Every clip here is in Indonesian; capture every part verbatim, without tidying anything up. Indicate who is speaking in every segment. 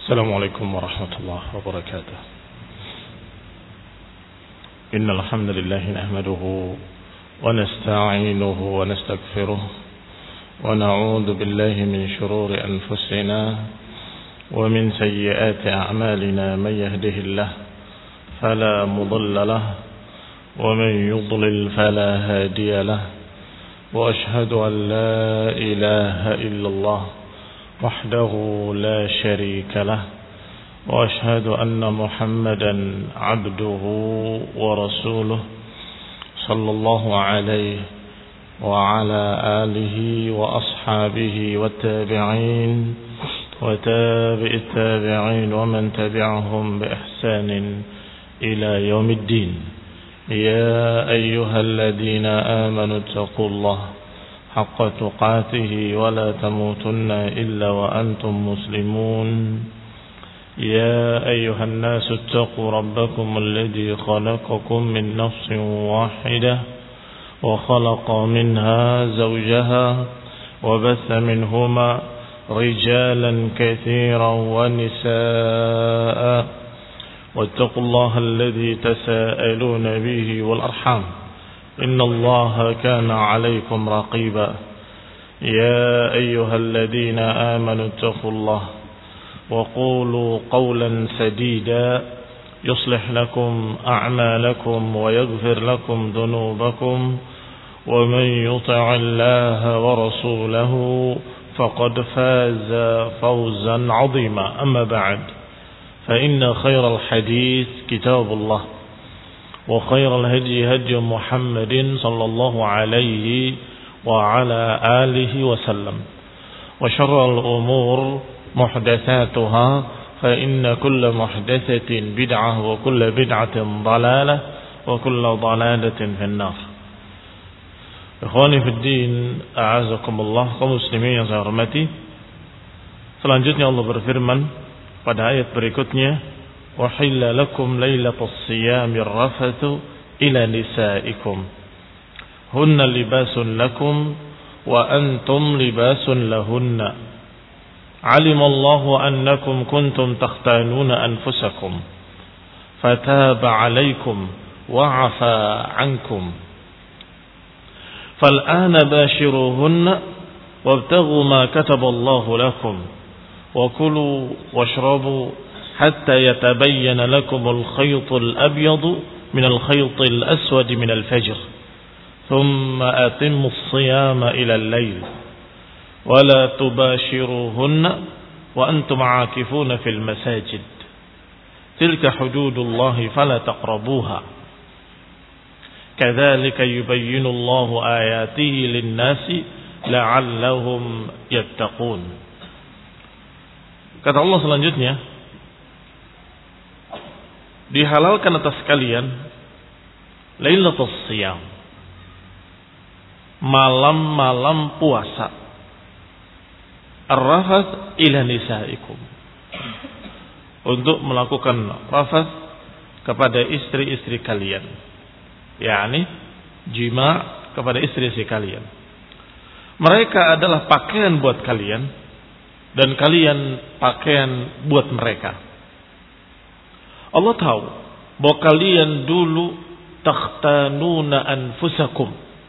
Speaker 1: السلام عليكم ورحمة الله وبركاته. إن الحمد لله نحمده ونستعينه ونستغفره ونعوذ بالله من شرور أنفسنا ومن سيئات أعمالنا. من يهده الله فلا مضل له ومن يضلل فلا هادي له، وأشهد أن لا إله إلا الله وحده لا شريك له، وأشهد أن محمدا عبده ورسوله صلى الله عليه وعلى آله وأصحابه والتابعين وتابع التابعين ومن تبعهم بإحسان إلى يوم الدين. يا أيها الذين آمنوا اتقوا الله حق تقاته ولا تموتن إلا وأنتم مسلمون. يا أيها الناس اتقوا ربكم الذي خلقكم من نفس واحدة وخلق منها زوجها وبث منهما رجالا كثيرا ونساء، واتقوا الله الذي تساءلون به والأرحام إن الله كان عليكم رقيبا. يا أيها الذين آمنوا اتقوا الله وقولوا قولا سديدا يصلح لكم أعمالكم ويغفر لكم ذنوبكم، ومن يطع الله ورسوله فقد فاز فوزا عظيما. أما بعد، فإن خير الحديث كتاب الله، وخير الهدي هدي محمد صلى الله عليه وعلى آله وسلم، وشر الأمور محدثاتها، فإن كل محدثة بدعة وكل بدعة ضلالة وكل ضلالة في النار. Ikhwani fi din, a'azakumullah, kaum muslimin yang saya hormati. Selanjutnya Allah berfirman pada ayat berikutnya, وَحِلَّ لَكُمْ لَيْلَةَ الصِّيَامِ الرَّفَثُ إِلَى نِسَائِكُمْ هُنَّ لِبَاسٌ لَكُمْ وَأَنْتُمْ لِبَاسٌ لَهُنَّ عَلِمَ اللَّهُ أَنَّكُمْ كُنْتُمْ تَخْتَانُونَ أَنفُسَكُمْ فَتَابَ عَلَيْكُمْ وَعَفَا عَنْكُمْ فَالْآنَ بَاشِرُوهُنَّ وَابْتَغُوا مَا كَتَبَ اللَّهُ لَكُمْ وَكُلُوا وَاشْرَبُوا حتى يتبين لكم الخيط الأبيض من الخيط الأسود من الفجر ثم أتموا الصيام إلى الليل ولا تباشروهن وأنتم عاكفون في المساجد تلك حدود الله فلا تقربوها كذلك يبين الله آياته للناس لعلهم يتقون. Kata Allah selanjutnya, dihalalkan atas kalian Lailatul Siyam, malam-malam puasa, ar-rafath ila nisaikum, untuk melakukan rafath kepada istri-istri kalian, yakni jima' kepada istri-istri kalian. Mereka adalah pakaian buat kalian dan kalian pakaian buat mereka. Allah tahu bahwa kalian dulu takhtanuna anfusakum,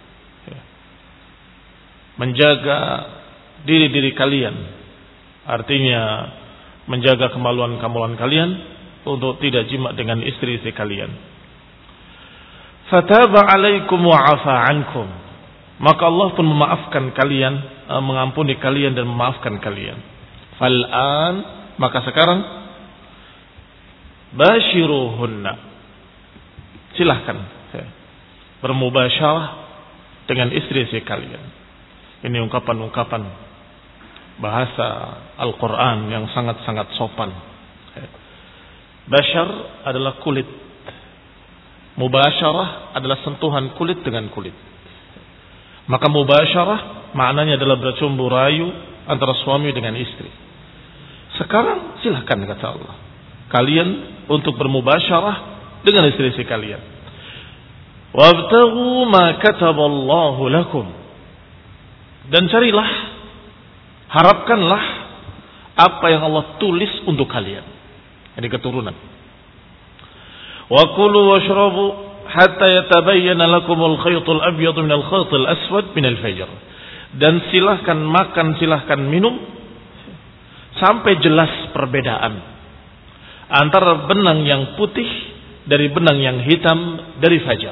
Speaker 1: menjaga diri-diri kalian, artinya menjaga kemaluan-kemaluan kalian untuk tidak jima' dengan istri-istri kalian. Fataba alaikum wa afa ankum, maka Allah pun memaafkan kalian, mengampuni kalian dan memaafkan kalian. Fal'an, maka sekarang bashiruhunna, silahkan bermubasyarah dengan istri-istri kalian. Ini ungkapan-ungkapan bahasa Al-Quran yang sangat-sangat sopan. Bashar adalah kulit, mubasyarah adalah sentuhan kulit dengan kulit. Maka mubasyarah maknanya adalah bercumbu rayu antara suami dengan istri. Sekarang silahkan, kata Allah, kalian untuk bermubasyarah dengan istri-istri kalian. Wabtaghu ma kataballahu lakum, dan carilah, harapkanlah apa yang Allah tulis untuk kalian. Ini keturunan. Wa kulu washrabu hatta yatabayyana lakumul khaytul abyadu minal khaytil aswad minal fajr. Dan silahkan makan, silahkan minum sampai jelas perbedaan antara benang yang putih dari benang yang hitam dari fajar.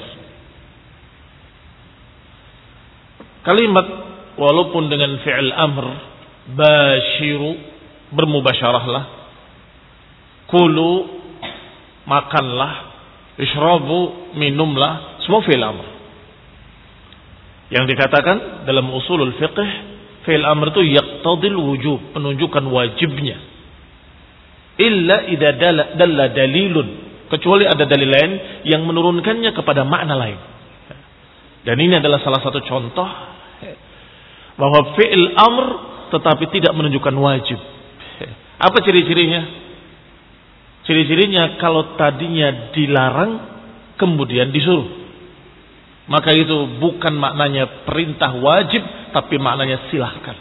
Speaker 1: Kalimat walaupun dengan fi'il amr, bashiru, bermubasyarahlah, kulu, makanlah, ishrabu, minumlah, semua fi'il amr. Yang dikatakan dalam usulul fiqh, fi'il amr itu yaqtadil wujub, menunjukkan wajibnya. Illa idza dalla dalilun, kecuali ada dalil lain yang menurunkannya kepada makna lain. Dan ini adalah salah satu contoh bahwa fi'il amr tetapi tidak menunjukkan wajib. Apa ciri-cirinya? Ciri-cirinya kalau tadinya dilarang kemudian disuruh, maka itu bukan maknanya perintah wajib, tapi maknanya silahkan.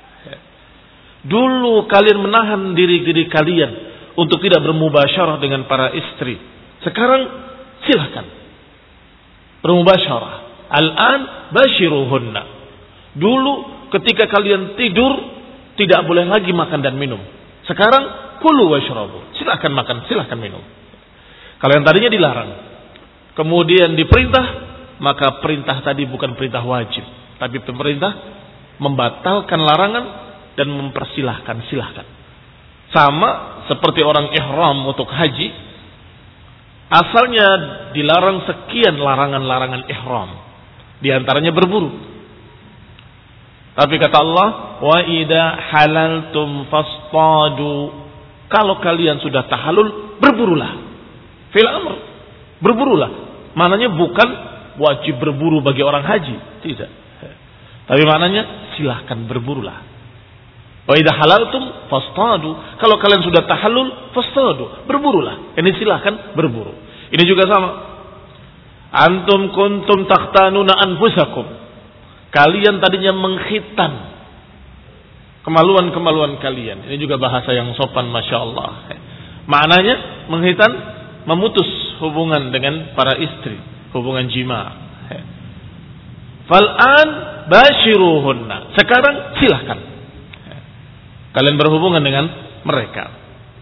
Speaker 1: Dulu kalian menahan diri-diri kalian untuk tidak bermubasyarah dengan para istri. Sekarang silahkan bermubasyarah. Al-an bashiruhunna. Dulu ketika kalian tidur tidak boleh lagi makan dan minum. Sekarang kulu washrabu. Silahkan makan, silahkan minum. Kalau yang tadinya dilarang, kemudian diperintah, maka perintah tadi bukan perintah wajib, tapi pemerintah membatalkan larangan dan mempersilahkan, silahkan. Sama seperti orang ihram untuk haji, asalnya dilarang sekian larangan-larangan ihram, di antaranya berburu. Tapi kata Allah, wa idza halaltum fastadu, kalau kalian sudah tahallul, berburulah. Fil amr, berburulah. Maknanya bukan wajib berburu bagi orang haji, tidak. Tapi maknanya silahkan berburulah. Wa idza halaltum fastadu, kalau kalian sudah tahallul, fastadu, berburulah. Ini silahkan berburu. Ini juga sama. Antum kuntum takhtanuna anfusakum, kalian tadinya menghitan kemaluan-kemaluan kalian. Ini juga bahasa yang sopan, Masya Allah. Maknanya menghitan, memutus hubungan dengan para istri, hubungan jima. Fal'an bashiruhunna, sekarang silahkan kalian berhubungan dengan mereka.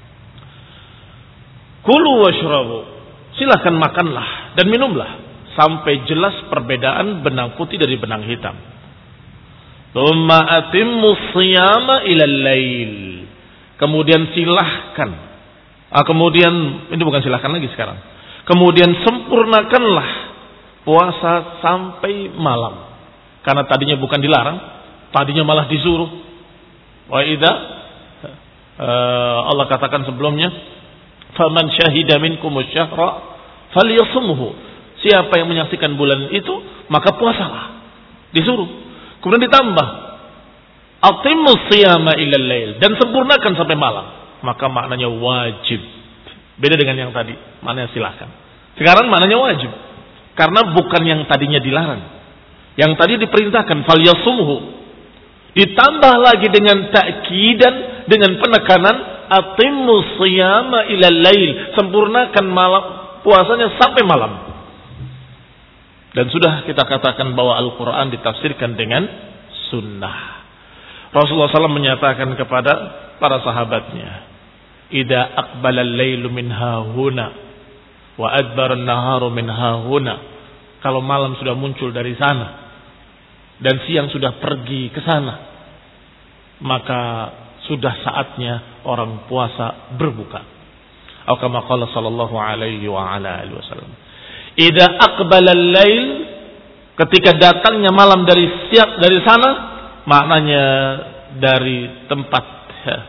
Speaker 1: Kulu washrabu, silahkan makanlah dan minumlah sampai jelas perbedaan benang putih dari benang hitam. Tsumma atimmu shiyama ilal lail. Kemudian silahkan. Ah, kemudian ini bukan silahkan lagi sekarang. Kemudian sempurnakanlah puasa sampai malam. Karena tadinya bukan dilarang, tadinya malah disuruh. Wa idza uh, Allah katakan sebelumnya, faman syahida minkumus syahra falyasumhu. Siapa yang menyaksikan bulan itu, maka puasalah. Disuruh. Kemudian ditambah, atimmus shiyama ilal lail, dan sempurnakan sampai malam. Maka maknanya wajib. Beda dengan yang tadi, maknanya silahkan. Sekarang maknanya wajib. Karena bukan yang tadinya dilarang. Yang tadi diperintahkan, falyasumhu. Ditambah lagi dengan ta'kidan, dengan penekanan, atimmus shiyama ilal lail, sempurnakan malam puasanya sampai malam. Dan sudah kita katakan bahwa Al-Quran ditafsirkan dengan sunnah. Rasulullah shallallahu alaihi wasallam menyatakan kepada para sahabatnya, "Idza aqbala al-lailu min hahuna wa adbara an-naharu min hahuna." Kalau malam sudah muncul dari sana dan siang sudah pergi ke sana, maka sudah saatnya orang puasa berbuka. Atau kama qala sallallahu alaihi wa ala alihi wasallam, idza aqbala al-lail, ketika datangnya malam dari siang dari sana, maknanya dari tempat ya,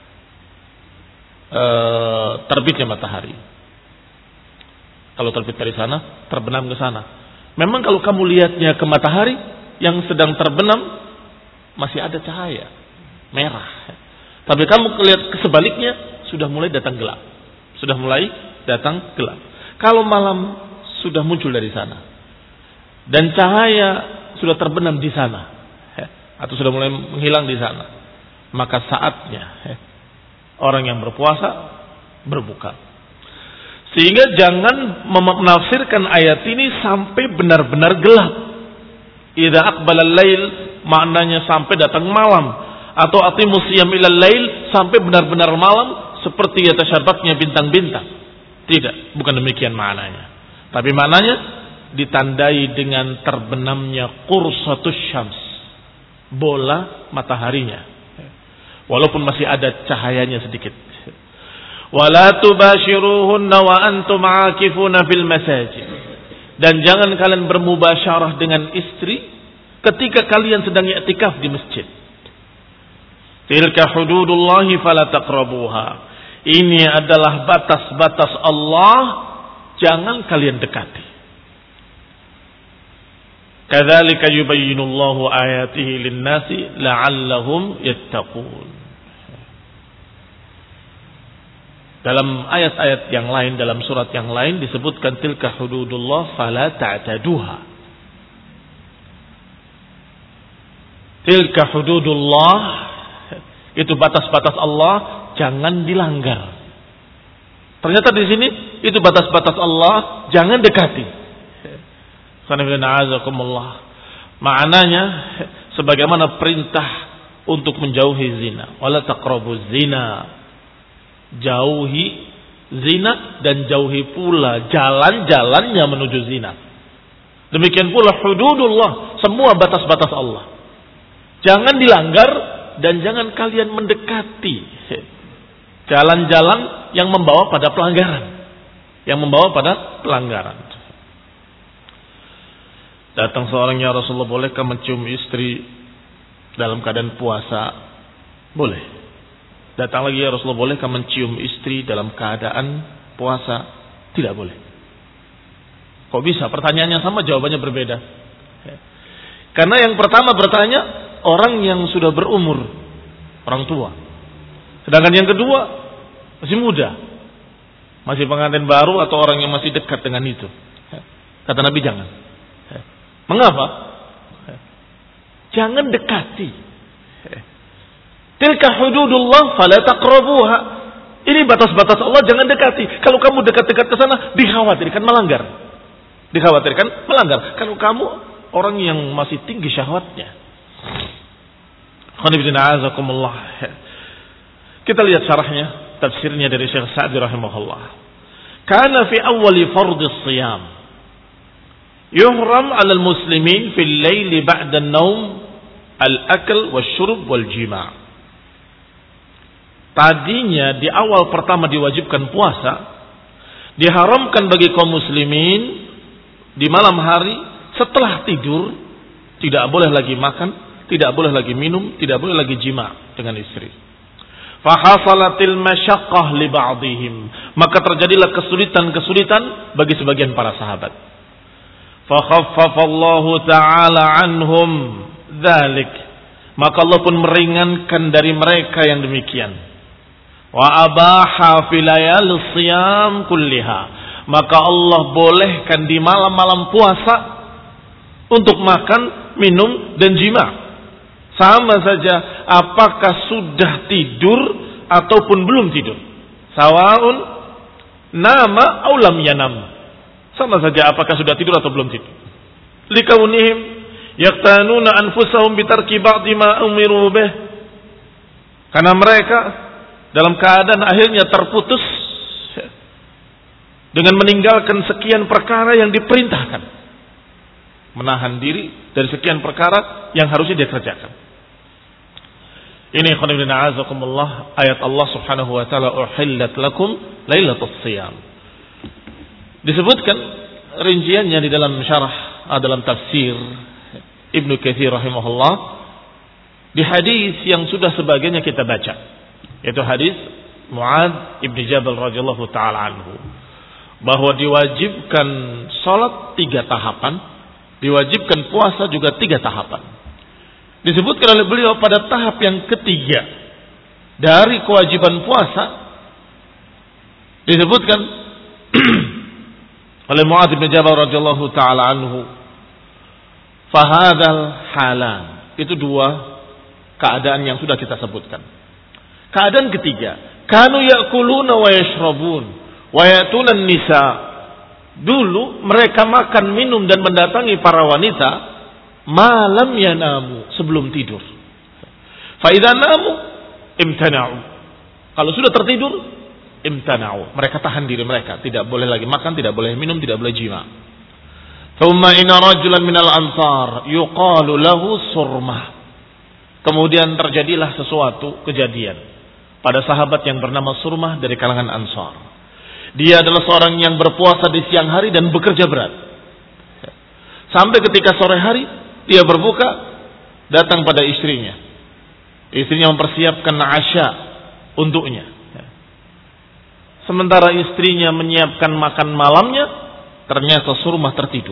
Speaker 1: e, terbitnya matahari. Kalau terbit dari sana, terbenam ke sana. Memang kalau kamu lihatnya ke matahari yang sedang terbenam, masih ada cahaya merah. Tapi kamu lihat ke sebaliknya, sudah mulai datang gelap. Sudah mulai datang gelap. Kalau malam sudah muncul dari sana dan cahaya sudah terbenam di sana, atau sudah mulai menghilang di sana, maka saatnya Orang yang berpuasa berbuka. Sehingga jangan menafsirkan ayat ini sampai benar-benar gelap. Idza aqbala al-lail maknanya sampai datang malam, atau aqimus siyam ilal lail sampai benar-benar malam seperti yatasyarraqnya bintang-bintang. Tidak, bukan demikian maknanya. Tapi maknanya ditandai dengan terbenamnya qursatus syams, bola mataharinya, walaupun masih ada cahayanya sedikit. Wala tubashiruhunna wa antum aakifuna fil masajid. Dan jangan kalian bermubasyarah dengan istri ketika kalian sedang i'tikaf di masjid. Tilka hududullahi fala taqrabuha. Ini adalah batas-batas Allah, jangan kalian dekati. Kadzalika yubayyinullahu ayatihi lin-nasi la'allahum yattaqun. Dalam ayat-ayat yang lain, dalam surat yang lain disebutkan tilka hududullah fala ta'taduha. Tilka hududullah, itu batas-batas Allah, jangan dilanggar. Ternyata di sini itu batas-batas Allah, jangan dekati. Maknanya sebagaimana perintah untuk menjauhi zina. Wala taqrabuz zina. Jauhi zina dan jauhi pula jalan-jalannya menuju zina. Demikian pula hududullah, semua batas-batas Allah. Jangan dilanggar dan jangan kalian mendekati jalan-jalan yang membawa pada pelanggaran. Yang membawa pada pelanggaran. Datang seorang, ya Rasulullah, bolehkah mencium istri dalam keadaan puasa? Boleh. Datang lagi, ya Rasulullah, bolehkah mencium istri dalam keadaan puasa? Tidak boleh. Kok bisa? Pertanyaannya sama, jawabannya berbeda. Karena yang pertama bertanya orang yang sudah berumur, orang tua. Sedangkan yang kedua masih muda, masih pengantin baru atau orang yang masih dekat dengan itu. Kata Nabi, jangan. Mengapa? Jangan dekati. Tilka hududullah fala taqrabuha. Ini batas-batas Allah, jangan dekati. Kalau kamu dekat-dekat ke sana, dikhawatirkan melanggar. Dikhawatirkan melanggar. Kalau kamu orang yang masih tinggi syahwatnya. Kita lihat syarahnya, tafsirnya dari Syekh Sa'di rahimahullah. Kana fi awwali fardhi shiyam yuhram 'ala al-muslimin fil laili ba'da an-naum al-akl wasyurb wal jima'. Tadinya di awal pertama diwajibkan puasa, diharamkan bagi kaum muslimin di malam hari setelah tidur, tidak boleh lagi makan, tidak boleh lagi minum, tidak boleh lagi jima' dengan istri. Fahasalatil masyaqqah li ba'dihim, maka terjadilah kesulitan-kesulitan bagi sebagian para sahabat. Fakhaffafallahu ta'ala anhum dzalik, maka Allah pun meringankan dari mereka yang demikian. Wa abaha filayal siyam kulliha, maka Allah bolehkan di malam-malam puasa untuk makan, minum dan jima. Sama saja apakah sudah tidur ataupun belum tidur. Sawaun nama aw lam yanam. Sama saja apakah sudah tidur atau belum tidur. Likaunihim yaqtanuna anfusahum bitarki ba'di ma umiru bih. Karena mereka dalam keadaan akhirnya terputus dengan meninggalkan sekian perkara yang diperintahkan, menahan diri dari sekian perkara yang harusnya dia kerjakan. Ini khonibina azakumullah, ayat Allah subhanahu wa ta'ala, uhillat lakum lailatul siyam. Disebutkan rinciannya di dalam syarah, dalam tafsir Ibnu Katsir rahimahullah, di hadis yang sudah sebagiannya kita baca, yaitu hadis Mu'adz ibn Jabal radhiyallahu taala anhu, bahwa diwajibkan salat tiga tahapan, diwajibkan puasa juga tiga tahapan. Disebutkan oleh beliau pada tahap yang ketiga dari kewajiban puasa, disebutkan oleh Mu'adz ibn Jabal radhiyallahu taala anhu, fahadal halan, itu dua keadaan yang sudah kita sebutkan. Keadaan ketiga, Kanu ya'kuluna wa yashrabun wa ya'tuna nisa. Dulu mereka makan, minum dan mendatangi para wanita malam yanamu, sebelum tidur. Fa idza namu imtana'u. Kalau sudah tertidur, imtana'u. Mereka tahan diri mereka, tidak boleh lagi makan, tidak boleh minum, tidak boleh jima. Thumma inna rajulan minal ansar yuqalu lahu surmah. Kemudian terjadilah sesuatu kejadian pada sahabat yang bernama Surmah dari kalangan Ansar. Dia adalah seorang yang berpuasa di siang hari dan bekerja berat. Sampai ketika sore hari dia berbuka, datang pada istrinya. Istrinya mempersiapkan asya untuknya. Sementara istrinya menyiapkan makan malamnya, ternyata Surmah tertidur.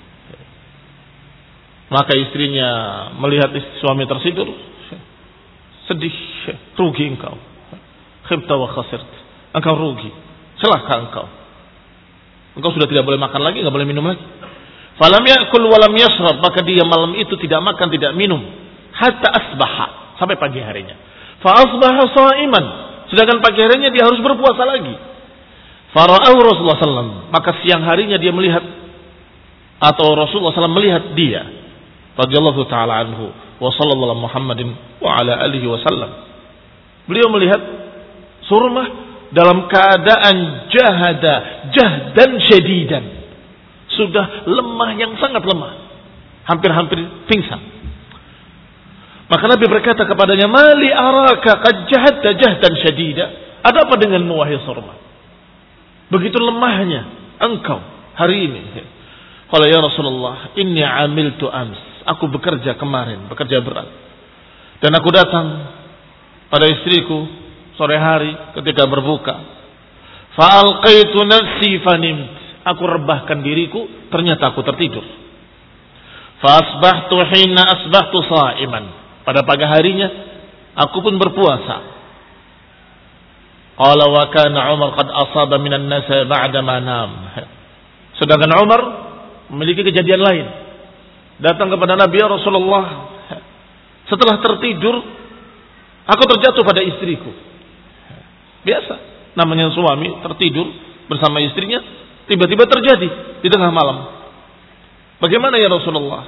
Speaker 1: Maka istrinya melihat suami tertidur, sedih, rugi engkau. Khibta wa khasirt. Engkau rugi, celaka engkau. Engkau sudah tidak boleh makan lagi, tidak boleh minum lagi. Falam ya'kul wa lam yashrab, maka dia malam itu tidak makan, tidak minum hatta asbaha, sampai pagi harinya. Fa asbaha sha'iman, sedangkan pagi harinya dia harus berpuasa lagi. Fara'ahu Rasulullah sallallahu alaihi wasallam, maka siang harinya dia melihat, atau Rasulullah sallallahu alaihi wasallam melihat dia, radhiyallahu taala anhu wa sallallahu Muhammadin wa ala alihi wasallam. Beliau melihat Surmah dalam keadaan jahada, jahdan syadidan. Sudah lemah, yang sangat lemah, hampir-hampir pingsan. Maka Nabi berkata kepadanya, "Mali araka qad jahadta jahdan syadida." Ada apa denganmu wahai Surmah? Begitu lemahnya engkau hari ini. Qala ya Rasulullah, inni amiltu ams. Aku bekerja kemarin, bekerja berat. Dan aku datang pada istriku sore hari ketika berbuka. Fa'alqaitu nafsi fanimt. Aku rebahkan diriku, ternyata aku tertidur. Fa'asbahtu hina asbahtu sa'iman. Pada pagi harinya aku pun berpuasa. Qala wa kana Umar qad asaba minan nasa ba'da ma nam. Sedangkan Umar memiliki kejadian lain. Datang kepada Nabi, ya Rasulullah, setelah tertidur aku terjatuh pada istriku. Biasa, namanya suami tertidur bersama istrinya, tiba-tiba terjadi di tengah malam. Bagaimana ya Rasulullah?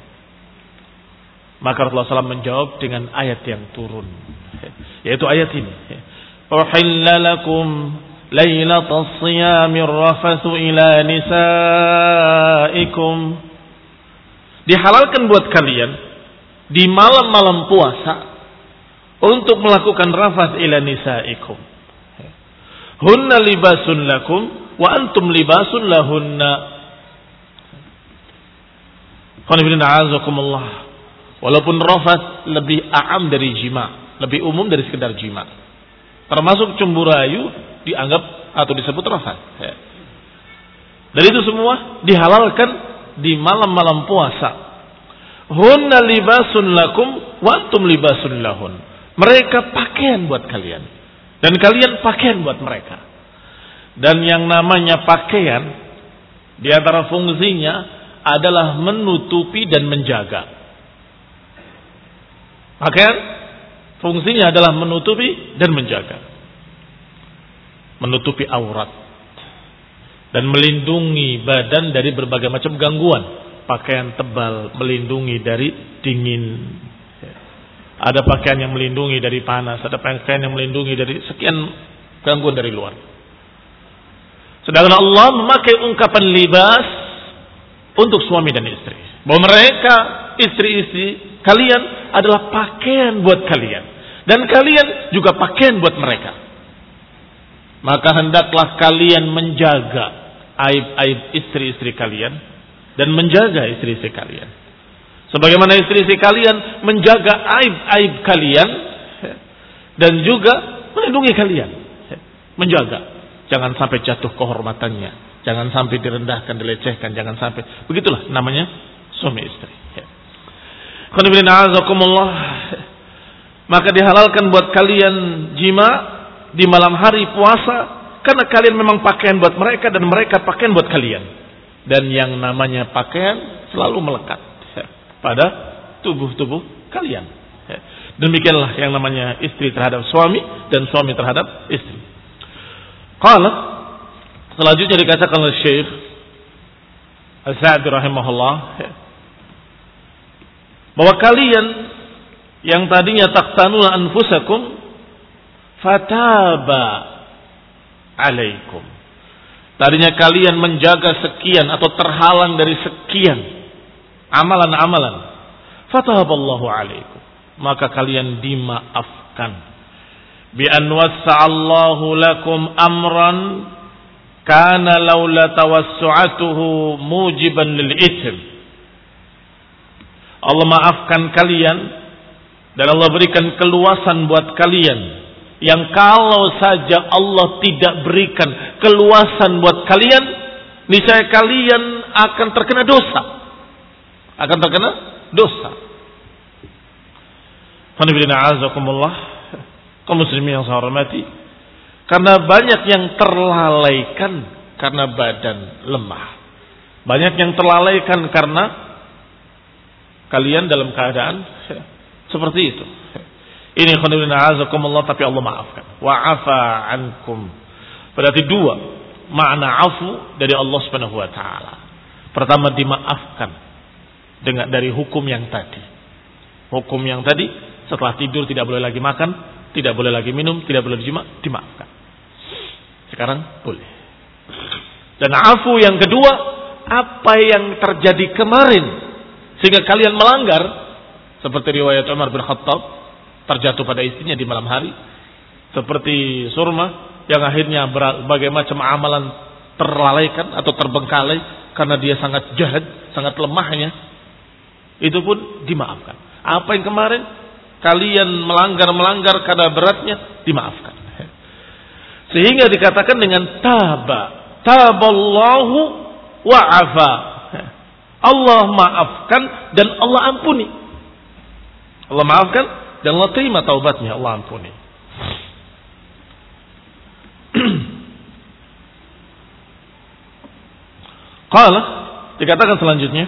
Speaker 1: Maka Rasulullah shallallahu alaihi wasallam menjawab dengan ayat yang turun, yaitu ayat ini. Uhilla lakum lailatas siyamir rafathu ila nisaikum. Dihalalkan buat kalian di malam-malam puasa untuk melakukan rafath ila nisaikum. Hunna libasun lakum wa antum libasun lahunna. Walaupun rafath lebih a'am dari jima, lebih umum dari sekedar jima. Termasuk cemburu rayu dianggap atau disebut rafath. Dan itu semua dihalalkan di malam-malam puasa. Hunna libasun lakum wa antum libasun lahun. Mereka pakaian buat kalian dan kalian pakaian buat mereka. Dan yang namanya pakaian di antara fungsinya adalah menutupi dan menjaga. Pakaian fungsinya adalah menutupi dan menjaga. Menutupi aurat dan melindungi badan dari berbagai macam gangguan. Pakaian tebal melindungi dari dingin. Ada pakaian yang melindungi dari panas, ada pakaian yang melindungi dari sekian gangguan dari luar. Sedangkan Allah memakai ungkapan libas untuk suami dan istri. Bahwa mereka, istri-istri kalian adalah pakaian buat kalian. Dan kalian juga pakaian buat mereka. Maka hendaklah kalian menjaga aib-aib istri-istri kalian dan menjaga istri-istri kalian. Sebagaimana istri-istri kalian menjaga aib-aib kalian dan juga melindungi kalian. Menjaga. Jangan sampai jatuh kehormatannya. Jangan sampai direndahkan, dilecehkan. Jangan sampai. Begitulah namanya suami istri. Maka dihalalkan buat kalian jima di malam hari puasa. Karena kalian memang pakaian buat mereka dan mereka pakaian buat kalian. Dan yang namanya pakaian selalu melekat pada tubuh-tubuh kalian. Demikianlah yang namanya istri terhadap suami dan suami terhadap istri. Qala, selanjutnya dikatakan oleh Syekh Al-Sa'di rahimahullah, bahwa kalian yang tadinya taqtanuna anfusakum fataba alaikum. Tadinya kalian menjaga sekian atau terhalang dari sekian amalan-amalan. Fatahaballahu alaikum. Maka kalian dimaafkan. Bi an wassa'allahu lakum amran kana laula tawassu'atuhu mujiban lil itsm. Allah maafkan kalian dan Allah berikan keluasan buat kalian yang kalau saja Allah tidak berikan keluasan buat kalian, niscaya kalian akan terkena dosa. Akan terkena dosa. Alhamdulillah, kaum muslimin yang saya hormati, karena banyak yang terlalaikan karena badan lemah. Banyak yang terlalaikan karena kalian dalam keadaan seperti itu. Ini khonibina azakumullah, tapi Allah maafkan. Wa'afa ankum. Berarti dua makna afu dari Allah Subhanahu wa taala. Pertama, dimaafkan dengan dari hukum yang tadi. Hukum yang tadi, setelah tidur tidak boleh lagi makan, tidak boleh lagi minum, tidak boleh jima, dimaafkan. Sekarang boleh. Dan afu yang kedua, apa yang terjadi kemarin sehingga kalian melanggar, seperti riwayat Umar bin Khattab terjatuh pada istrinya di malam hari, seperti Surma yang akhirnya berbagai macam amalan terlalaikan atau terbengkalai karena dia sangat jahat, sangat lemahnya, itu pun dimaafkan. Apa yang kemarin kalian melanggar-melanggar karena beratnya, dimaafkan. Sehingga dikatakan dengan taba, taballahu wa'afa. Allah maafkan dan Allah ampuni. Allah maafkan dan Allah terima taubatnya, Allah ampuni. Qala, dikatakan selanjutnya,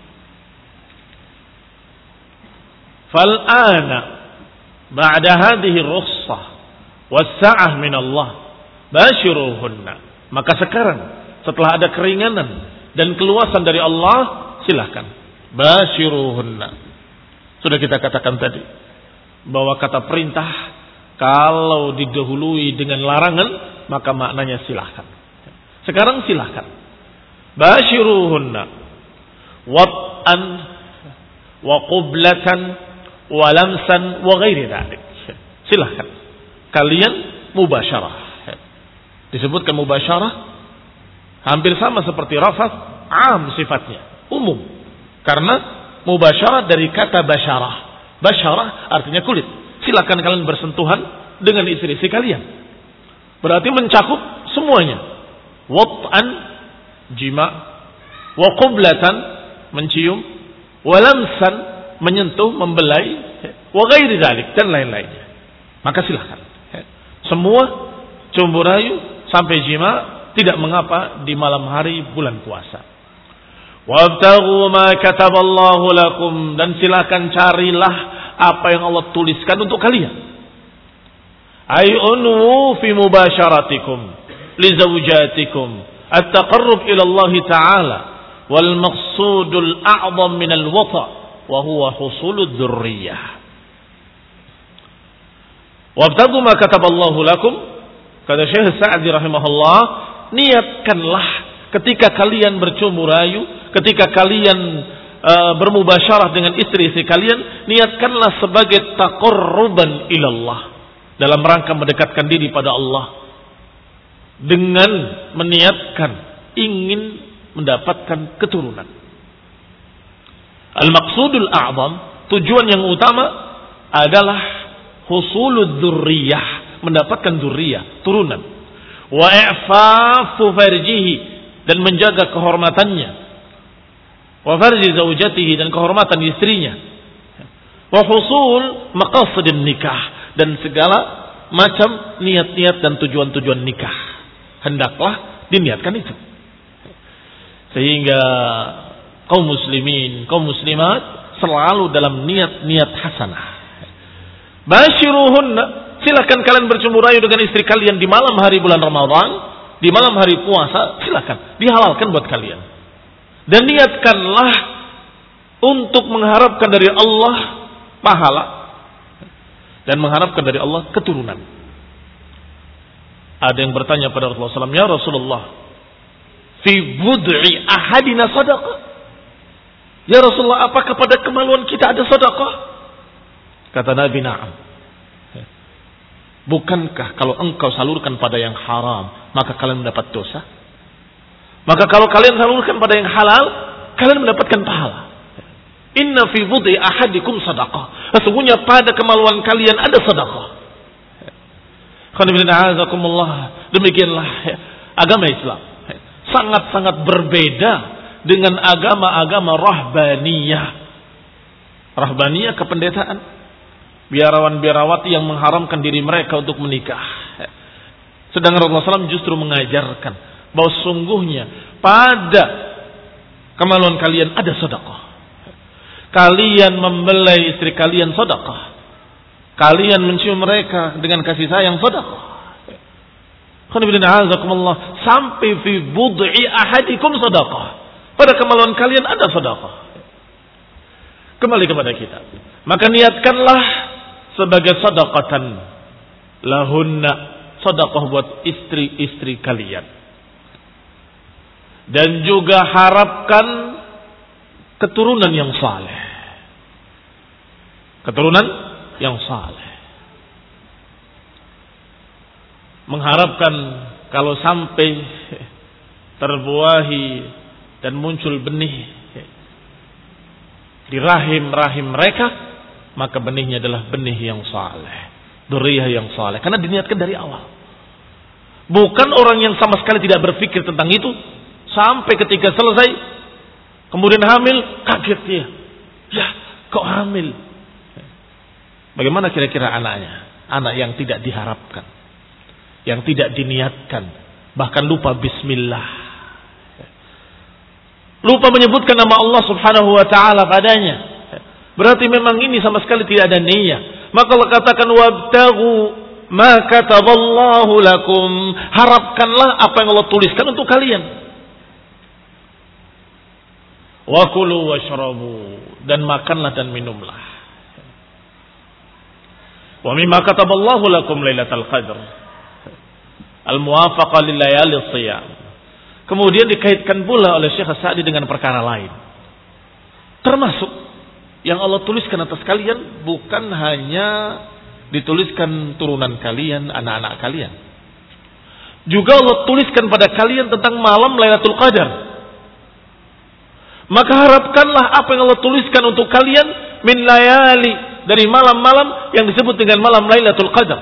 Speaker 1: fal'ana ba'da hadhihi rukhsah was-sa'ah min Allah bashiruhunna. Maka sekarang setelah ada keringanan dan keluasan dari Allah, silahkan bashiruhunna. Sudah kita katakan tadi bahwa kata perintah kalau didahului dengan larangan maka maknanya silahkan. Sekarang silahkan. Bashiruhunna wat'an wa qublatan wa lamsan wa ghairi dzalik. Silahkan kalian mubasyarah. Disebutkan mubasyarah hampir sama seperti rafath, am sifatnya, umum. Karena mubasyarah dari kata basyarah. Basyarah artinya kulit. Silakan kalian bersentuhan dengan istri-istri kalian. Berarti mencakup semuanya. Wat'an, jima, wa qublatan, mencium, wa lamsan, menyentuh, membelai, wa ghairi dzalik, dan lain-lainnya. Maka silakan. Semua cumbu rayu sampai jima tidak mengapa di malam hari bulan puasa. Wabtaghu ma kataballahu lakum, dan silakan carilah apa yang Allah tuliskan untuk kalian. Ay unwu fi mubasyaratikum li zawjatikum at-taqarrub ila Allah Ta'ala wal maqsudul a'zam min al-wata' wa huwa husulud dzurriyyah. Wabtaghu ma kataballahu lakum, kata Syekh Sa'di rahimahullah, niatkanlah ketika kalian bercumbu rayu, ketika kalian uh, bermubasyarah dengan istri-istri kalian, niatkanlah sebagai taqarruban ilallah, dalam rangka mendekatkan diri pada Allah, dengan meniatkan ingin mendapatkan keturunan. Al-maqsudul a'zam, tujuan yang utama adalah husulud dzurriyyah, mendapatkan dzurriyyah, turunan. Wa i'fafu farjihi, dan menjaga kehormatannya. Wa farji zaujatihi, dan kehormatan istrinya. Wa husul maqasidin nikah, dan segala macam niat-niat dan tujuan-tujuan nikah hendaklah diniatkan itu. Sehingga kaum muslimin, kaum muslimat selalu dalam niat-niat hasanah. Basyiruhunna, silakan kalian bercumbu rayu dengan istri kalian di malam hari bulan Ramadan, di malam hari puasa, silakan, dihalalkan buat kalian. Dan niatkanlah untuk mengharapkan dari Allah pahala dan mengharapkan dari Allah keturunan. Ada yang bertanya pada Rasulullah shallallahu alaihi wasallam, ya Rasulullah, fi bud'i ahadina sadaqah. Ya Rasulullah, apakah pada kemaluan kita ada sedekah? Kata Nabi, na'am. Bukankah kalau engkau salurkan pada yang haram, maka kalian mendapat dosa? Maka kalau kalian salurkan pada yang halal, kalian mendapatkan pahala. Inna fi bud'i ahadikum sadaqah. Sesungguhnya pada kemaluan kalian ada sedekah. Demikianlah agama Islam. Sangat-sangat berbeda dengan agama-agama rahbaniyah. Rahbaniyah kependetaan, biarawan-biarawati yang mengharamkan diri mereka untuk menikah. Sedangkan Rasulullah shallallahu alaihi wasallam justru mengajarkan bahwa sungguhnya pada kemaluan kalian ada sedekah. Kalian membelai istri kalian sedekah. Kalian mencium mereka dengan kasih sayang sedekah. Sampai fi bud'i ahadikum sedekah. Pada kemaluan kalian ada sedekah. Kembali kepada kita. Maka niatkanlah sebagai sedekatan lahunna, sedekah buat istri-istri kalian. Dan juga harapkan keturunan yang saleh. Keturunan yang saleh. Mengharapkan kalau sampai terbuahi dan muncul benih di rahim-rahim mereka, maka benihnya adalah benih yang saleh, dzurriyyah yang saleh, karena diniatkan dari awal. Bukan orang yang sama sekali tidak berpikir tentang itu, sampai ketika selesai kemudian hamil, kaget dia. Ya, kok hamil? Bagaimana kira-kira anaknya? Anak yang tidak diharapkan, yang tidak diniatkan, bahkan lupa bismillah, lupa menyebutkan nama Allah subhanahu wa ta'ala padanya. Berarti memang ini sama sekali tidak ada niat. Maka Allah katakan, wabtaghu ma kataballahu lakum, harapkanlah apa yang Allah tuliskan untuk kalian. Wa kulu washrabu, dan makanlah dan minumlah. Wa mimma kataballahu lakum lailatul qadr al-muwafaqah lil layali shiyam. Kemudian dikaitkan pula oleh Syekh Sa'di dengan perkara lain. Termasuk yang Allah tuliskan atas kalian bukan hanya dituliskan turunan kalian, anak-anak kalian. Juga Allah tuliskan pada kalian tentang malam Lailatul Qadar. Maka harapkanlah apa yang Allah tuliskan untuk kalian min layali, dari malam-malam yang disebut dengan malam Lailatul Qadar.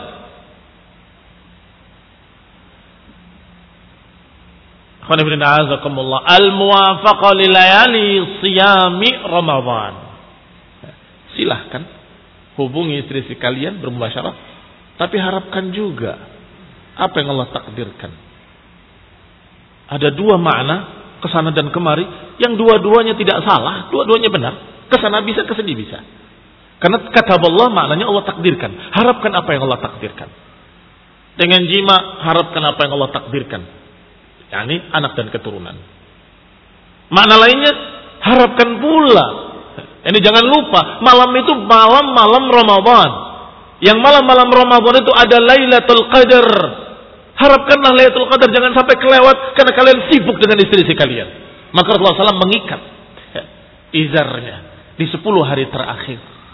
Speaker 1: Al-muwafaqah li layali siyami Ramadan. Silahkan hubungi istri-istri kalian bermubasyarah, tapi harapkan juga apa yang Allah takdirkan. Ada dua makna, kesana dan kemari, yang dua-duanya tidak salah, dua-duanya benar. Kesana bisa, kesini bisa. Karena kata Allah maknanya Allah takdirkan. Harapkan apa yang Allah takdirkan. Dengan jima, harapkan apa yang Allah takdirkan. yakni anak dan keturunan. Makna lainnya, harapkan pula. Ini jangan lupa, malam itu malam-malam Ramadan. Yang malam-malam Ramadan itu ada Lailatul Qadar. Harapkanlah Lailatul Qadar jangan sampai kelewat karena kalian sibuk dengan istri-istri kalian. Maka Rasulullah shallallahu alaihi wasallam mengikat izarnya di sepuluh hari terakhir.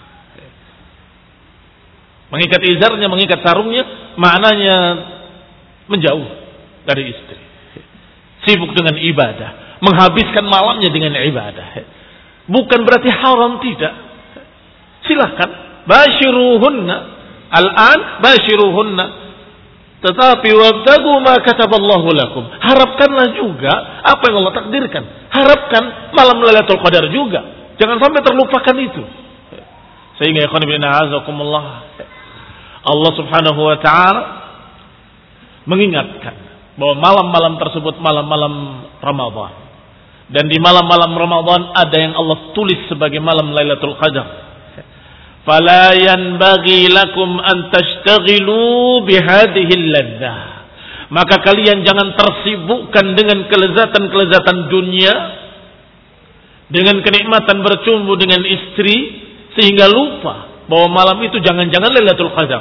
Speaker 1: Mengikat izarnya, mengikat sarungnya, maknanya menjauh dari istri. Sibuk dengan ibadah, menghabiskan malamnya dengan ibadah. Bukan berarti haram, tidak. Silahkan, basyiruhunna, al-an basyiruhunna. Tetapi wabtagu ma kataballahu lakum. Harapkanlah juga apa yang Allah takdirkan. Harapkan malam Lailatul Qadar juga. Jangan sampai terlupakan itu. Sehingga ikhwan fillah azakumullah, Allah Subhanahu wa taala mengingatkan bahwa malam-malam tersebut malam-malam Ramadan. Dan di malam-malam Ramadan ada yang Allah tulis sebagai malam Lailatul Qadar. fala yanbaghi lakum an tashtaghilu bihadhihi ladzah. Maka kalian jangan tersibukkan dengan kelezatan-kelezatan dunia, dengan kenikmatan bercumbu dengan istri, sehingga lupa bahwa malam itu jangan-jangan Lailatul Qadar.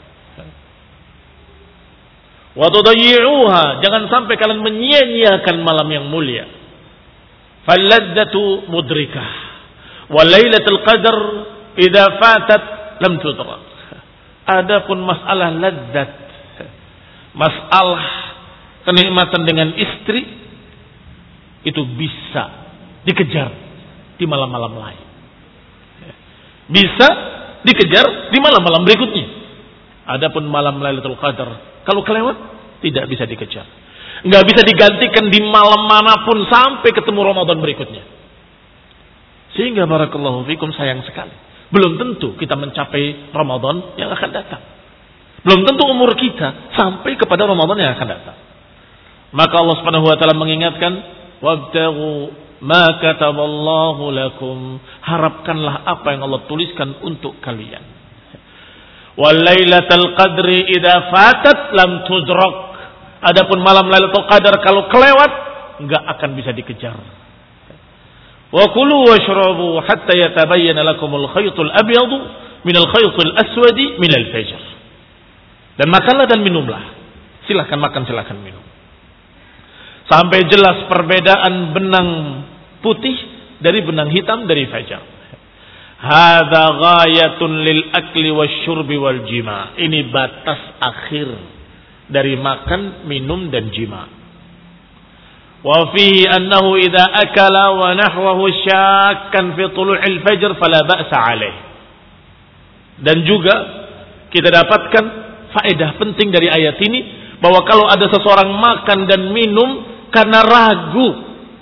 Speaker 1: Wa tudayyi'uha, jangan sampai kalian menyia-nyiakan malam yang mulia. Falladzatu mudrikah wa Lailatul Qadar idza fatat lam tudrak. Adapun masalah ladzat, masalah kenikmatan dengan istri, itu bisa dikejar di malam-malam lain. Bisa dikejar di malam-malam berikutnya. Adapun malam Lailatul Qadar, kalau kelewat tidak bisa dikejar. Enggak bisa digantikan di malam manapun sampai ketemu Ramadan berikutnya. Sehingga barakallahu fikum, sayang sekali, belum tentu kita mencapai Ramadan yang akan datang. Belum tentu umur kita sampai kepada Ramadan yang akan datang. Maka Allah Subhanahu wa taala mengingatkan, wabtaghu ma kataballahu lakum, harapkanlah apa yang Allah tuliskan untuk kalian. Wal lailatul qadri idza fatat lam tudrak. Adapun malam Lailatul Qadar kalau kelewat enggak akan bisa dikejar. Wa kulu washrabu hatta yatabayyana lakumul khaytul abyadu minal khaytil aswadi minal fajr. Dan makanlah dan minumlah. Silakan makan, silakan minum. Sampai jelas perbedaan benang putih dari benang hitam dari fajar. Hadza ghayatun lil akli wasyurbi wal jima. Ini batas akhir dari makan, minum dan jima. Wa fihi annahu idza akala wa nahwahu syakkan fi tulu'il fajr fala ba'sa alaih. Dan juga kita dapatkan faedah penting dari ayat ini, bahwa kalau ada seseorang makan dan minum karena ragu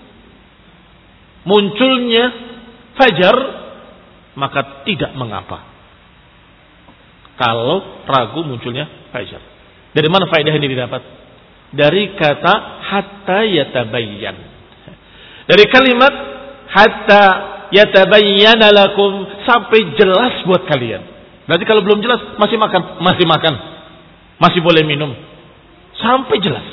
Speaker 1: munculnya fajar, maka tidak mengapa kalau ragu munculnya fajar. Dari mana faedah ini didapat? Dari kata hatta yatabayyan. Dari kalimat hatta yatabayyana lakum, sampai jelas buat kalian. Berarti kalau belum jelas masih makan, masih makan, masih boleh minum sampai jelas.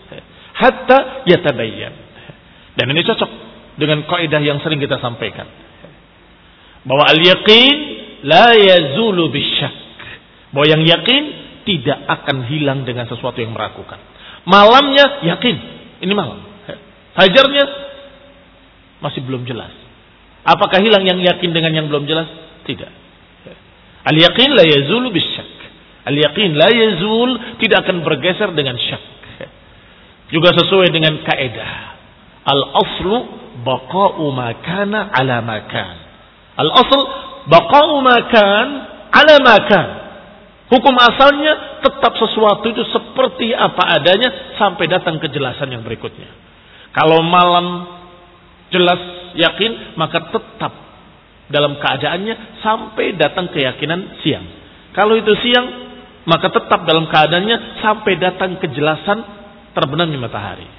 Speaker 1: Hatta yatabayyan. Dan ini cocok dengan kaidah yang sering kita sampaikan, bahwa al-yaqin la yazulu bisyak. Bahwa yang yakin tidak akan hilang dengan sesuatu yang meragukan. Malamnya yakin, ini malam. Fajarnya masih belum jelas. Apakah hilang yang yakin dengan yang belum jelas? Tidak. Al-yaqin la yazulu bisyak. Al-yaqin la yazul, tidak akan bergeser dengan syak. Juga sesuai dengan kaidah al-aslu baqa'u ma kana ala ma kan. Al-asl baqa'u ma kan ala ma kan. Hukum asalnya tetap sesuatu itu seperti apa adanya sampai datang kejelasan yang berikutnya. Kalau malam jelas yakin, maka tetap dalam keadaannya sampai datang keyakinan siang. Kalau itu siang, maka tetap dalam keadaannya sampai datang kejelasan terbenamnya matahari.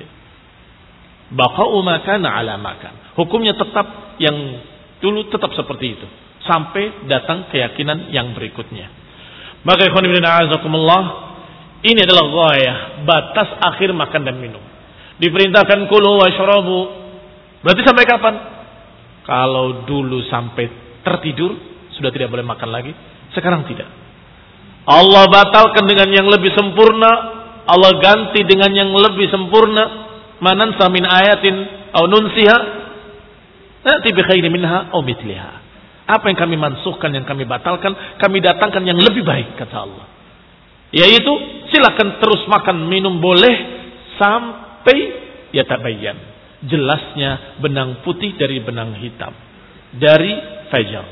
Speaker 1: Baqa'u ma kana ala ma kan. Hukumnya tetap yang dulu tetap seperti itu sampai datang keyakinan yang berikutnya. Maka ikhwan fillah a'azakumullah, ini adalah ghayah, batas akhir makan dan minum. Diperintahkan kulu washrabu. Berarti sampai kapan? Kalau dulu sampai tertidur sudah tidak boleh makan lagi, sekarang tidak. Allah batalkan dengan yang lebih sempurna, Allah ganti dengan yang lebih sempurna. Manansa min ayatin aw nunsiha na'ti bi khairin minha aw mithliha. Apa yang kami mansuhkan, yang kami batalkan, kami datangkan yang lebih baik, kata Allah. Yaitu silakan terus makan minum boleh sampai yatabayyan, jelasnya benang putih dari benang hitam dari fajar.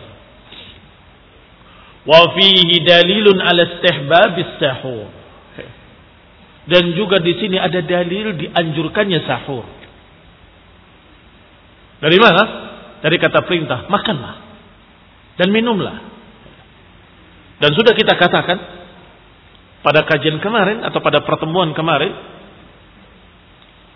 Speaker 1: Wa fihi dalilun ala istihbabis sahur. Dan juga di sini ada dalil dianjurkannya sahur. Dari mana? Dari kata perintah, makanlah dan minumlah. Dan sudah kita katakan pada kajian kemarin atau pada pertemuan kemarin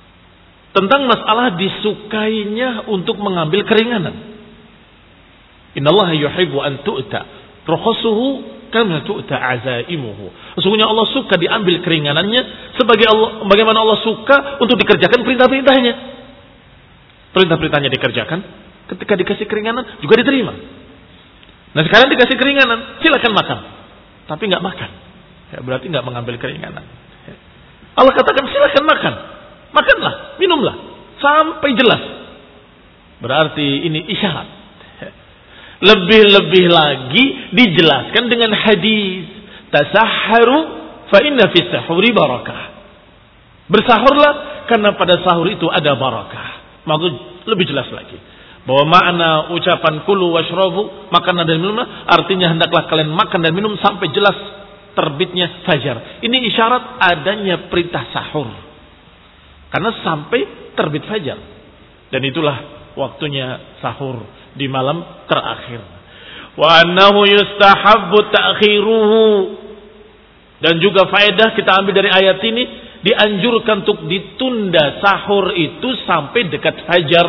Speaker 1: tentang masalah disukainya untuk mengambil keringanan. Innallaha yuhibbu an tu'ta rukhsuhu kama tu'ta azaimuhu. Sesungguhnya Allah suka diambil keringanannya sebagai Allah, bagaimana Allah suka untuk dikerjakan perintah-perintahnya. Perintah-perintahnya dikerjakan, ketika dikasih keringanan juga diterima. Nah sekarang dikasih keringanan, silakan makan, tapi nggak makan, ya, berarti nggak mengambil keringanan. Allah katakan silakan makan, makanlah, minumlah, sampai jelas. Berarti ini isyarat. Lebih-lebih lagi dijelaskan dengan hadis, tasahharu fa inna fis sahuri barakah. Bersahurlah karena pada sahur itu ada barakah. Maksud lebih jelas lagi bahwa makna ucapan kulu washrabu, makan dan minum, artinya hendaklah kalian makan dan minum sampai jelas terbitnya fajar. Ini isyarat adanya perintah sahur. Karena sampai terbit fajar. Dan itulah waktunya sahur di malam terakhir. Wa annahu yustahabbu ta'khiruhu. Dan juga faedah kita ambil dari ayat ini, dianjurkan untuk ditunda sahur itu sampai dekat fajar.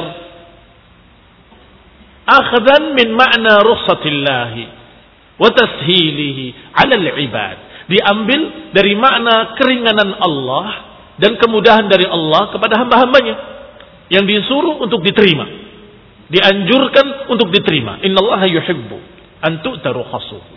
Speaker 1: Akhdan min ma'na rukhsatillahi wa tashilihi 'ala al-'ibad. Diambil dari makna keringanan Allah dan kemudahan dari Allah kepada hamba-hambanya yang disuruh untuk diterima, dianjurkan untuk diterima. Innallaha yuhibbu an tu'ta rukhsuhu.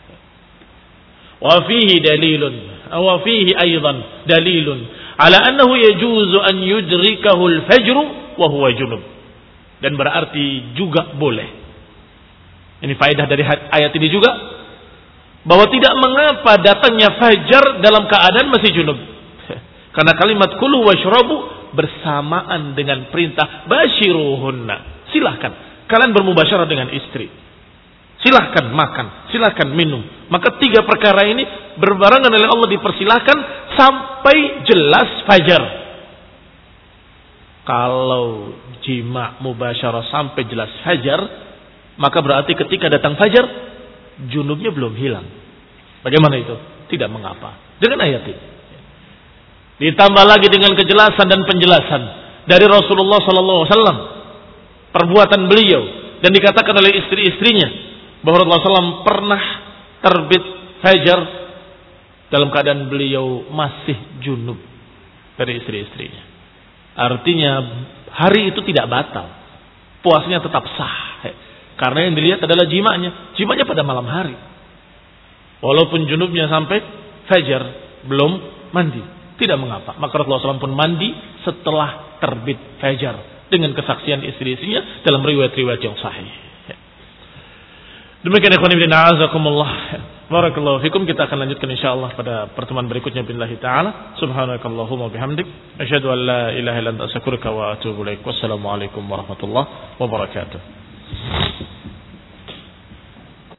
Speaker 1: Wa fihi dalilun wa fihi aidan dalilun ala annahu yajuzu an yudrikahu al-fajr wa huwa junub. Dan berarti juga boleh. Ini faedah dari ayat ini juga, bahwa tidak mengapa datangnya fajar dalam keadaan masih junub. Karena kalimat kulu washrabu bersamaan dengan perintah basyiruhunna. Silahkan kalian bermubasyarah dengan istri. Silahkan makan, silahkan minum. Maka tiga perkara ini berbarengan oleh Allah dipersilahkan sampai jelas fajar. Kalau jima mubasyarah sampai jelas fajar, maka berarti ketika datang fajar junubnya belum hilang. Bagaimana itu? Tidak mengapa. Dengan ayat ini. Ditambah lagi dengan kejelasan dan penjelasan dari Rasulullah sallallahu alaihi wasallam, perbuatan beliau, dan dikatakan oleh istri-istrinya bahwa Rasulullah sallallahu alaihi wasallam pernah terbit fajar dalam keadaan beliau masih junub dari istri-istrinya. Artinya hari itu tidak batal, puasanya tetap sah, karena yang dilihat adalah jimanya, jimanya pada malam hari. Walaupun junubnya sampai fajar belum mandi, tidak mengapa. Maka Rasulullah sallallahu alaihi wasallam pun mandi setelah terbit fajar dengan kesaksian istri-istrinya dalam riwayat-riwayat yang sahih. Demikian ikhwan fillah, azakumullah. Barakallahu fikum. Kita akan lanjutkan insyaallah pada pertemuan berikutnya billahi taala. Subhanakallahumma bihamdik asyhadu an la ilaha illa anta astaghfiruka wa atubu ilaik. Wassalamualaikum warahmatullahi wabarakatuh.